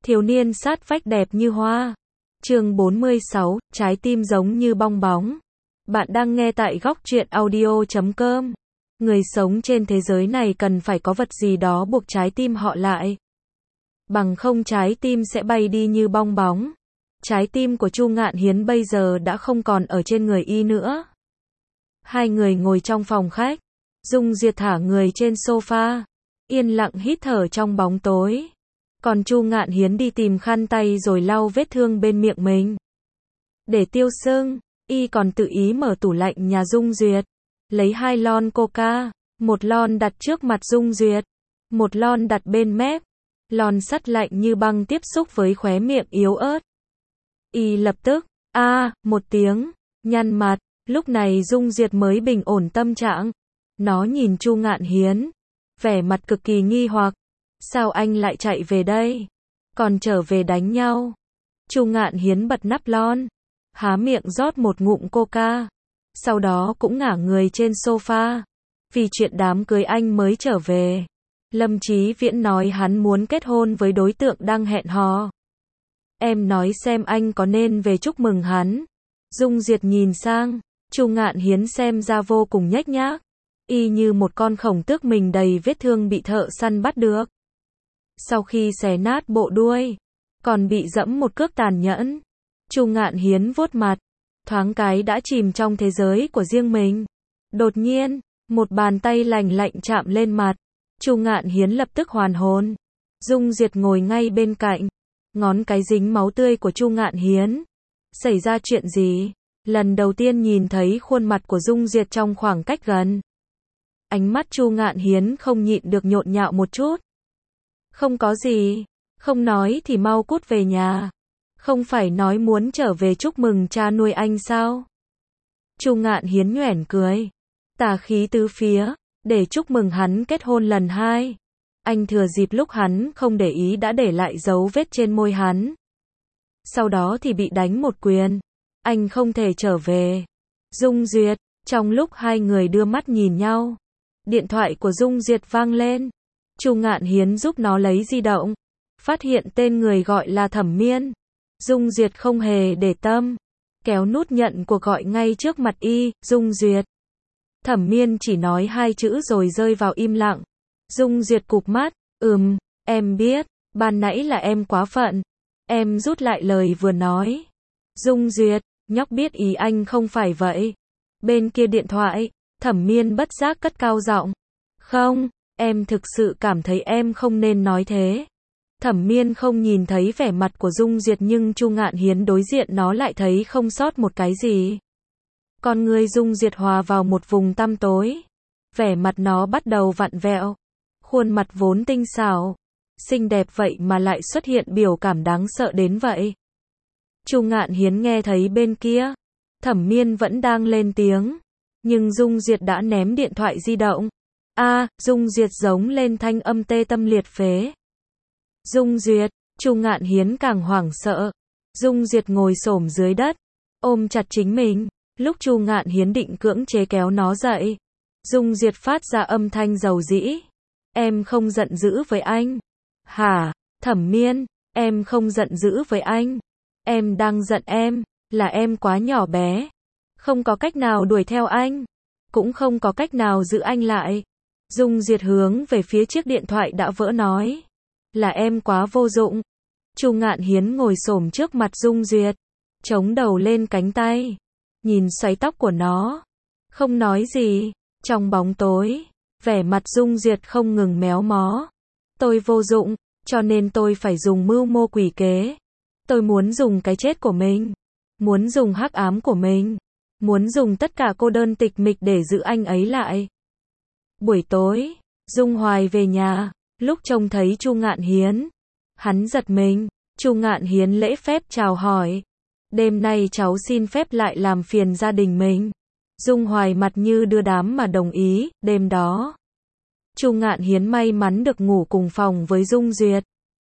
Thiếu niên sát vách đẹp như hoa. Chương 46, trái tim giống như bong bóng. Bạn đang nghe tại góc truyện audio.com. Người sống trên thế giới này cần phải có vật gì đó buộc trái tim họ lại. Bằng không trái tim sẽ bay đi như bong bóng. Trái tim của Chu Ngạn Hiến bây giờ đã không còn ở trên người y nữa. Hai người ngồi trong phòng khách. Dung Diệt thả người trên sofa, yên lặng hít thở trong bóng tối. Còn Chu Ngạn Hiến đi tìm khăn tay rồi lau vết thương bên miệng mình. Để tiêu sưng, y còn tự ý mở tủ lạnh nhà Dung Duyệt, lấy 2 lon coca, một lon đặt trước mặt Dung Duyệt, một lon đặt bên mép. Lon sắt lạnh như băng tiếp xúc với khóe miệng yếu ớt. Y lập tức, một tiếng, nhăn mặt. Lúc này Dung Duyệt mới bình ổn tâm trạng. Nó nhìn Chu Ngạn Hiến, vẻ mặt cực kỳ nghi hoặc. Sao anh lại chạy về đây? Còn trở về đánh nhau? Chu Ngạn Hiến bật nắp lon, há miệng rót một ngụm coca, sau đó cũng ngả người trên sofa. Vì chuyện đám cưới anh mới trở về. Lâm Chí Viễn nói hắn muốn kết hôn với đối tượng đang hẹn hò. Em nói xem anh có nên về chúc mừng hắn. Dung Diệt nhìn sang, Chu Ngạn Hiến xem ra vô cùng nhếch nhác, y như một con khổng tước mình đầy vết thương bị thợ săn bắt được. Sau khi xé nát bộ đuôi, còn bị dẫm một cước tàn nhẫn. Chu Ngạn Hiến vuốt mặt, thoáng cái đã chìm trong thế giới của riêng mình. Đột nhiên, một bàn tay lành lạnh chạm lên mặt. Chu Ngạn Hiến lập tức hoàn hồn. Dung Diệt ngồi ngay bên cạnh, ngón cái dính máu tươi của Chu Ngạn Hiến. Xảy ra chuyện gì? Lần đầu tiên nhìn thấy khuôn mặt của Dung Diệt trong khoảng cách gần. Ánh mắt Chu Ngạn Hiến không nhịn được nhộn nhạo một chút. Không có gì, không nói thì mau cút về nhà. Không phải nói muốn trở về chúc mừng cha nuôi anh sao? Chu Ngạn Hiến nhoẻn cười, tà khí tứ phía, để chúc mừng hắn kết hôn lần 2. Anh thừa dịp lúc hắn không để ý đã để lại dấu vết trên môi hắn. Sau đó thì bị đánh một quyền. Anh không thể trở về. Dung Duyệt, trong lúc hai người đưa mắt nhìn nhau, điện thoại của Dung Duyệt vang lên. Chu Ngạn Hiến giúp nó lấy di động, phát hiện tên người gọi là Thẩm Miên. Dung Duyệt không hề để tâm, kéo nút nhận cuộc gọi ngay trước mặt y. Dung Duyệt. Thẩm Miên chỉ nói 2 chữ rồi rơi vào im lặng. Dung Duyệt cụp mắt, em biết, ban nãy là em quá phận. Em rút lại lời vừa nói. Dung Duyệt, nhóc biết ý anh không phải vậy. Bên kia điện thoại, Thẩm Miên bất giác cất cao giọng. Không, em thực sự cảm thấy em không nên nói thế. Thẩm Miên không nhìn thấy vẻ mặt của Dung Duyệt nhưng Chu Ngạn Hiến đối diện nó lại thấy không sót một cái gì. Con người Dung Duyệt hòa vào một vùng tăm tối. Vẻ mặt nó bắt đầu vặn vẹo. Khuôn mặt vốn tinh xảo, xinh đẹp vậy mà lại xuất hiện biểu cảm đáng sợ đến vậy. Chu Ngạn Hiến nghe thấy bên kia, Thẩm Miên vẫn đang lên tiếng, nhưng Dung Duyệt đã ném điện thoại di động. Dung Duyệt giống lên thanh âm tê tâm liệt phế. Dung Duyệt, Chu Ngạn Hiến càng hoảng sợ. Dung Duyệt ngồi xổm dưới đất, ôm chặt chính mình. Lúc Chu Ngạn Hiến định cưỡng chế kéo nó dậy, Dung Duyệt phát ra âm thanh dầu dĩ. Em không giận dữ với anh. Hả? Thẩm Miên, em không giận dữ với anh. Em đang giận em, là em quá nhỏ bé. Không có cách nào đuổi theo anh. Cũng không có cách nào giữ anh lại. Dung Duyệt hướng về phía chiếc điện thoại đã vỡ nói. Là em quá vô dụng. Chu Ngạn Hiến ngồi xổm trước mặt Dung Duyệt, chống đầu lên cánh tay, nhìn xoáy tóc của nó. Không nói gì. Trong bóng tối, vẻ mặt Dung Duyệt không ngừng méo mó. Tôi vô dụng, cho nên tôi phải dùng mưu mô quỷ kế. Tôi muốn dùng cái chết của mình, muốn dùng hắc ám của mình, muốn dùng tất cả cô đơn tịch mịch để giữ anh ấy lại. Buổi tối, Dung Hoài về nhà, lúc trông thấy Chu Ngạn Hiến, hắn giật mình. Chu Ngạn Hiến lễ phép chào hỏi. Đêm nay cháu xin phép lại làm phiền gia đình mình. Dung Hoài mặt như đưa đám mà đồng ý. Đêm đó, Chu Ngạn Hiến may mắn được ngủ cùng phòng với Dung Duyệt.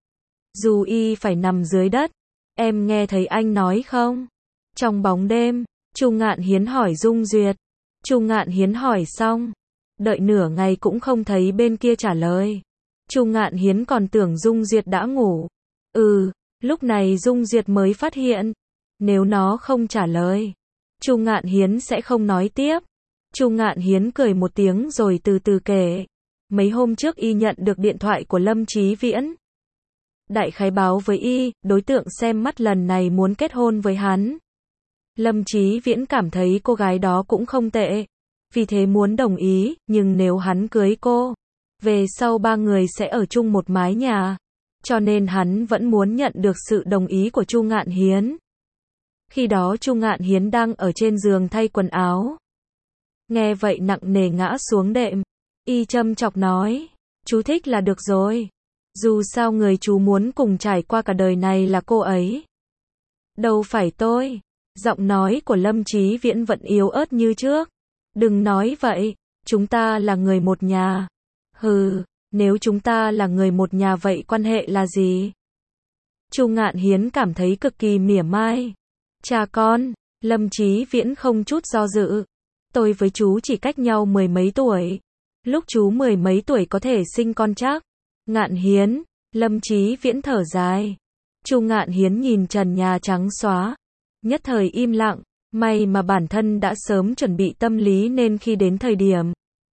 Dù y phải nằm dưới đất. Em nghe thấy anh nói không? Trong bóng đêm, Chu Ngạn Hiến hỏi Dung Duyệt. Chu Ngạn Hiến hỏi xong, đợi nửa ngày cũng không thấy bên kia trả lời. Chu Ngạn Hiến còn tưởng Dung Duyệt đã ngủ. Lúc này Dung Duyệt mới phát hiện, nếu nó không trả lời, Chu Ngạn Hiến sẽ không nói tiếp. Chu Ngạn Hiến cười một tiếng rồi từ từ kể. Mấy hôm trước y nhận được điện thoại của Lâm Chí Viễn. Đại khái báo với y, đối tượng xem mắt lần này muốn kết hôn với hắn. Lâm Chí Viễn cảm thấy cô gái đó cũng không tệ, vì thế muốn đồng ý, nhưng nếu hắn cưới cô, về sau ba người sẽ ở chung một mái nhà, cho nên hắn vẫn muốn nhận được sự đồng ý của Chu Ngạn Hiến. Khi đó Chu Ngạn Hiến đang ở trên giường thay quần áo. Nghe vậy nặng nề ngã xuống đệm, y châm chọc nói, chú thích là được rồi. Dù sao người chú muốn cùng trải qua cả đời này là cô ấy. Đâu phải tôi. Giọng nói của Lâm Chí Viễn vẫn yếu ớt như trước. Đừng nói vậy, chúng ta là người một nhà. Nếu chúng ta là người một nhà vậy quan hệ là gì? Chu Ngạn Hiến cảm thấy cực kỳ mỉa mai. Cha con, Lâm Chí Viễn không chút do dự. Tôi với chú chỉ cách nhau mười mấy tuổi. Lúc chú mười mấy tuổi có thể sinh con chắc. Ngạn Hiến, Lâm Chí Viễn thở dài. Chu Ngạn Hiến nhìn trần nhà trắng xóa, nhất thời im lặng, may mà bản thân đã sớm chuẩn bị tâm lý nên khi đến thời điểm,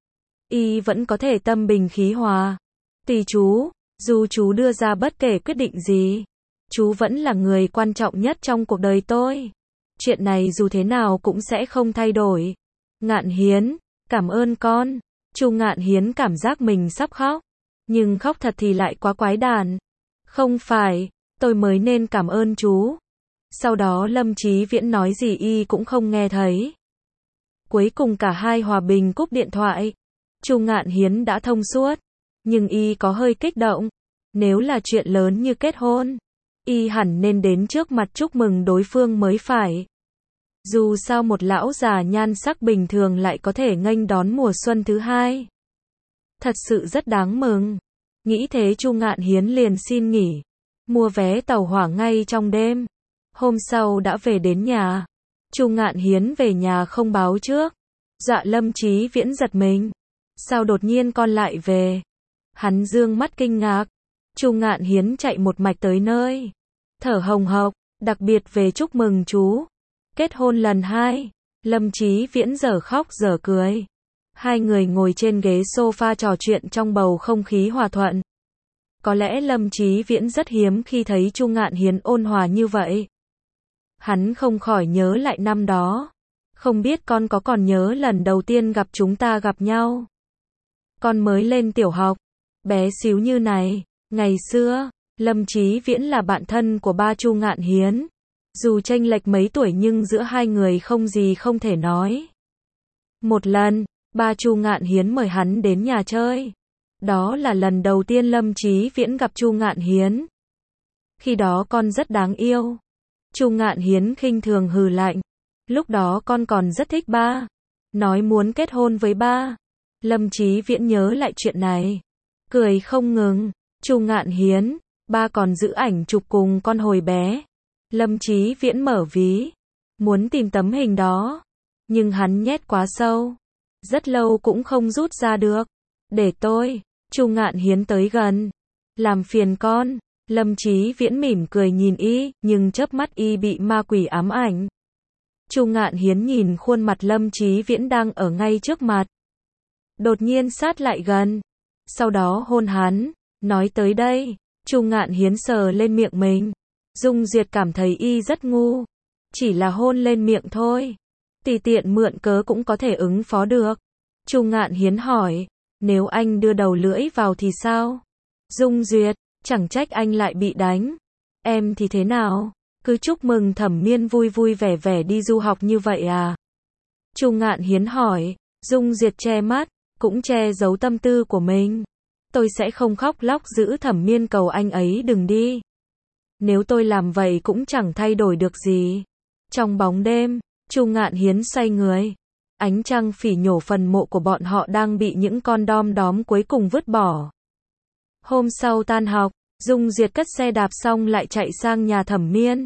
y vẫn có thể tâm bình khí hòa. Tùy chú, dù chú đưa ra bất kể quyết định gì, chú vẫn là người quan trọng nhất trong cuộc đời tôi. Chuyện này dù thế nào cũng sẽ không thay đổi. Ngạn Hiến, cảm ơn con. Chu Ngạn Hiến cảm giác mình sắp khóc, nhưng khóc thật thì lại quá quái đản. Không phải, tôi mới nên cảm ơn chú. Sau đó Lâm Chí Viễn nói gì y cũng không nghe thấy. Cuối cùng cả hai hòa bình cúp điện thoại. Chu Ngạn Hiến đã thông suốt, nhưng y có hơi kích động. Nếu là chuyện lớn như kết hôn, y hẳn nên đến trước mặt chúc mừng đối phương mới phải. Dù sao một lão già nhan sắc bình thường lại có thể nghênh đón mùa xuân thứ hai. Thật sự rất đáng mừng. Nghĩ thế Chu Ngạn Hiến liền xin nghỉ, mua vé tàu hỏa ngay trong đêm. Hôm sau đã về đến nhà. Chu Ngạn Hiến về nhà không báo trước, dọa Lâm Chí Viễn giật mình. Sao đột nhiên con lại về? Hắn dương mắt kinh ngạc. Chu Ngạn Hiến chạy một mạch tới nơi, thở hồng hộc, đặc biệt về chúc mừng chú kết hôn lần 2. Lâm Chí Viễn dở khóc dở cười. Hai người ngồi trên ghế sofa trò chuyện trong bầu không khí hòa thuận. Có lẽ Lâm Chí Viễn rất hiếm khi thấy Chu Ngạn Hiến ôn hòa như vậy. Hắn không khỏi nhớ lại năm đó. Không biết con có còn nhớ lần đầu tiên gặp chúng ta gặp nhau? Con mới lên tiểu học, bé xíu như này. Ngày xưa, Lâm Chí Viễn là bạn thân của ba Chu Ngạn Hiến. Dù chênh lệch mấy tuổi nhưng giữa hai người không gì không thể nói. Một lần, ba Chu Ngạn Hiến mời hắn đến nhà chơi. Đó là lần đầu tiên Lâm Chí Viễn gặp Chu Ngạn Hiến. Khi đó con rất đáng yêu. Chu Ngạn Hiến khinh thường hừ lạnh. Lúc đó con còn rất thích ba. Nói muốn kết hôn với ba. Lâm Chí Viễn nhớ lại chuyện này, cười không ngừng. Chu Ngạn Hiến, ba còn giữ ảnh chụp cùng con hồi bé. Lâm Chí Viễn mở ví, muốn tìm tấm hình đó, nhưng hắn nhét quá sâu, rất lâu cũng không rút ra được. Để tôi. Chu Ngạn Hiến tới gần. Làm phiền con. Lâm Chí Viễn mỉm cười nhìn y, nhưng chớp mắt y bị ma quỷ ám ảnh. Chu Ngạn Hiến nhìn khuôn mặt Lâm Chí Viễn đang ở ngay trước mặt, đột nhiên sát lại gần, sau đó hôn hắn. Nói tới đây, Chu Ngạn Hiến sờ lên miệng mình. Dung Duyệt cảm thấy y rất ngu, chỉ là hôn lên miệng thôi, tùy tiện mượn cớ cũng có thể ứng phó được. Chu Ngạn Hiến hỏi, nếu anh đưa đầu lưỡi vào thì sao? Dung Duyệt, chẳng trách anh lại bị đánh. Em thì thế nào? Cứ chúc mừng Thẩm Miên vui vui vẻ vẻ đi du học như vậy à? Chu Ngạn Hiến hỏi. Dung Duyệt che mắt, cũng che giấu tâm tư của mình. Tôi sẽ không khóc lóc giữ Thẩm Miên cầu anh ấy đừng đi. Nếu tôi làm vậy cũng chẳng thay đổi được gì. Trong bóng đêm, Chu Ngạn Hiến xoay người. Ánh trăng phỉ nhổ phần mộ của bọn họ đang bị những con đom đóm cuối cùng vứt bỏ. Hôm sau tan học, Dung Duyệt cất xe đạp xong lại chạy sang nhà Thẩm Miên.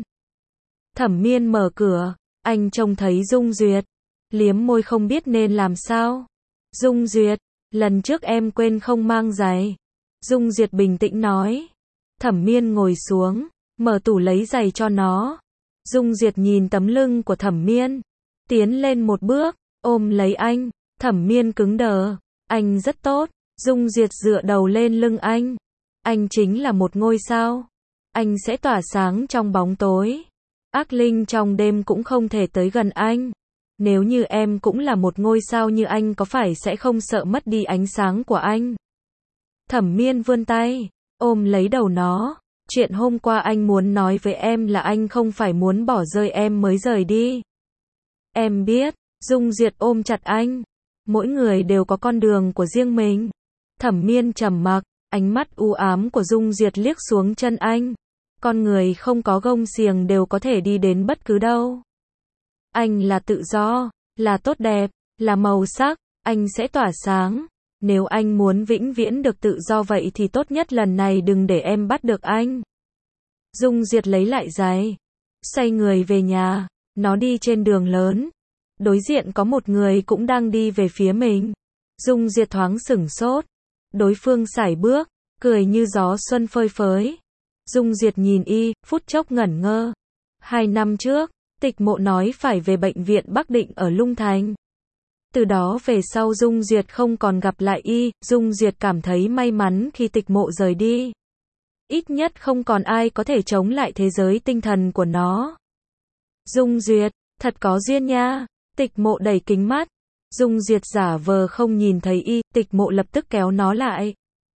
Thẩm Miên mở cửa, anh trông thấy Dung Duyệt, liếm môi không biết nên làm sao. Dung Duyệt, lần trước em quên không mang giày. Dung Duyệt bình tĩnh nói. Thẩm Miên ngồi xuống, mở tủ lấy giày cho nó. Dung Diệt nhìn tấm lưng của Thẩm Miên, tiến lên một bước, ôm lấy anh. Thẩm Miên cứng đờ, anh rất tốt. Dung Diệt dựa đầu lên lưng anh. Anh chính là một ngôi sao. Anh sẽ tỏa sáng trong bóng tối. Ác linh trong đêm cũng không thể tới gần anh. Nếu như em cũng là một ngôi sao như anh có phải sẽ không sợ mất đi ánh sáng của anh? Thẩm Miên vươn tay, ôm lấy đầu nó. Chuyện hôm qua anh muốn nói với em là anh không phải muốn bỏ rơi em mới rời đi. Em biết. Dung Diệt ôm chặt anh. Mỗi người đều có con đường của riêng mình. Thẩm Miên trầm mặc, ánh mắt u ám của Dung Diệt liếc xuống chân anh. Con người không có gông xiềng đều có thể đi đến bất cứ đâu. Anh là tự do, là tốt đẹp, là màu sắc, anh sẽ tỏa sáng. Nếu anh muốn vĩnh viễn được tự do vậy thì tốt nhất lần này đừng để em bắt được anh. Dung Diệt lấy lại giày, xoay người về nhà. Nó đi trên đường lớn. Đối diện có một người cũng đang đi về phía mình. Dung Diệt thoáng sửng sốt. Đối phương sải bước, cười như gió xuân phơi phới. Dung Diệt nhìn y, phút chốc ngẩn ngơ. 2 năm trước, Tịch Mộ nói phải về bệnh viện Bắc Định ở Lung Thành. Từ đó về sau Dung Diệt không còn gặp lại y. Dung Diệt cảm thấy may mắn khi Tịch Mộ rời đi. Ít nhất không còn ai có thể chống lại thế giới tinh thần của nó. Dung Diệt, thật có duyên nha. Tịch Mộ đẩy kính mắt. Dung Diệt giả vờ không nhìn thấy y. Tịch Mộ lập tức kéo nó lại.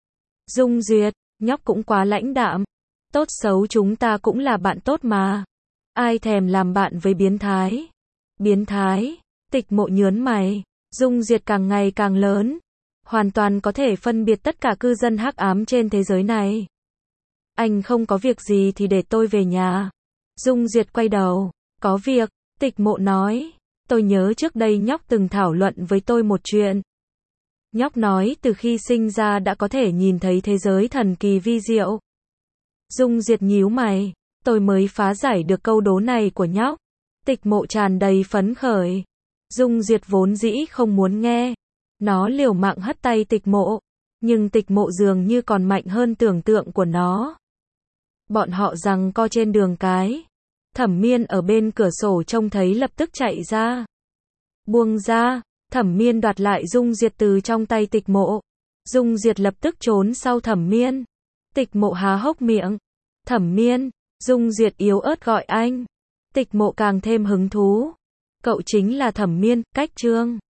Dung Diệt, nhóc cũng quá lãnh đạm. Tốt xấu chúng ta cũng là bạn tốt mà. Ai thèm làm bạn với biến thái? Biến thái? Tịch Mộ nhớn mày. Dung Diệt càng ngày càng lớn. Hoàn toàn có thể phân biệt tất cả cư dân hắc ám trên thế giới này. Anh không có việc gì thì để tôi về nhà. Dung Diệt quay đầu. Có việc, Tịch Mộ nói. Tôi nhớ trước đây nhóc từng thảo luận với tôi một chuyện. Nhóc nói từ khi sinh ra đã có thể nhìn thấy thế giới thần kỳ vi diệu. Dung Diệt nhíu mày. Tôi mới phá giải được câu đố này của nhóc. Tịch Mộ tràn đầy phấn khởi. Dung Diệt vốn dĩ không muốn nghe. Nó liều mạng hất tay Tịch Mộ. Nhưng Tịch Mộ dường như còn mạnh hơn tưởng tượng của nó. Bọn họ giằng co trên đường cái. Thẩm Miên ở bên cửa sổ trông thấy lập tức chạy ra. Buông ra. Thẩm Miên đoạt lại Dung Diệt từ trong tay Tịch Mộ. Dung Diệt lập tức trốn sau Thẩm Miên. Tịch Mộ há hốc miệng. Thẩm Miên. Dung Diệt yếu ớt gọi anh. Tịch Mộ càng thêm hứng thú. Cậu chính là Thẩm Miên, cách chương.